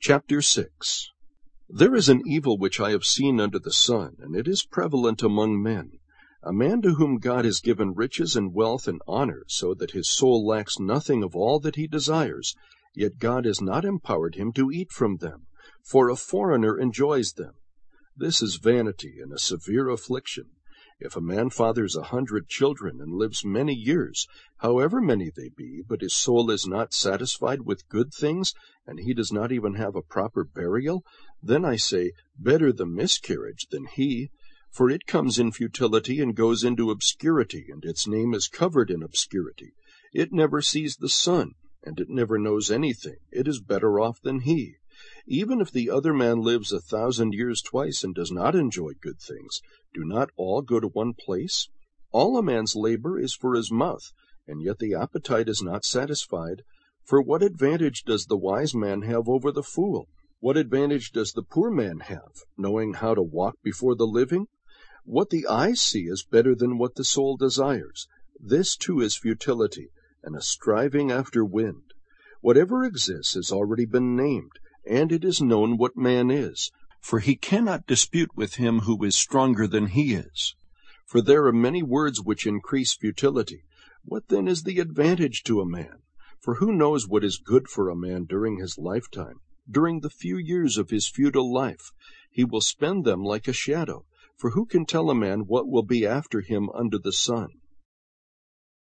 Chapter 6. There is an evil which I have seen under the sun, and it is prevalent among men. A man to whom God has given riches and wealth and honor, so that his soul lacks nothing of all that he desires, yet God has not empowered him to eat from them, for a foreigner enjoys them. This is vanity and a severe affliction. If a man fathers 100 children and lives many years, however many they be, but his soul is not satisfied with good things, and he does not even have a proper burial, then I say, better the miscarriage than he. For it comes in futility and goes into obscurity, and its name is covered in obscurity. It never sees the sun, and it never knows anything. It is better off than he. Even if the other man lives 1,000 years twice and does not enjoy good things, do not all go to one place? All a man's labor is for his mouth, and yet the appetite is not satisfied. For what advantage does the wise man have over the fool? What advantage does the poor man have, knowing how to walk before the living? What the eyes see is better than what the soul desires. This too is futility, and a striving after wind. Whatever exists has already been named, and it is known what man is, for he cannot dispute with him who is stronger than he is. For there are many words which increase futility. What then is the advantage to a man? For who knows what is good for a man during his lifetime? During the few years of his futile life, he will spend them like a shadow. For who can tell a man what will be after him under the sun?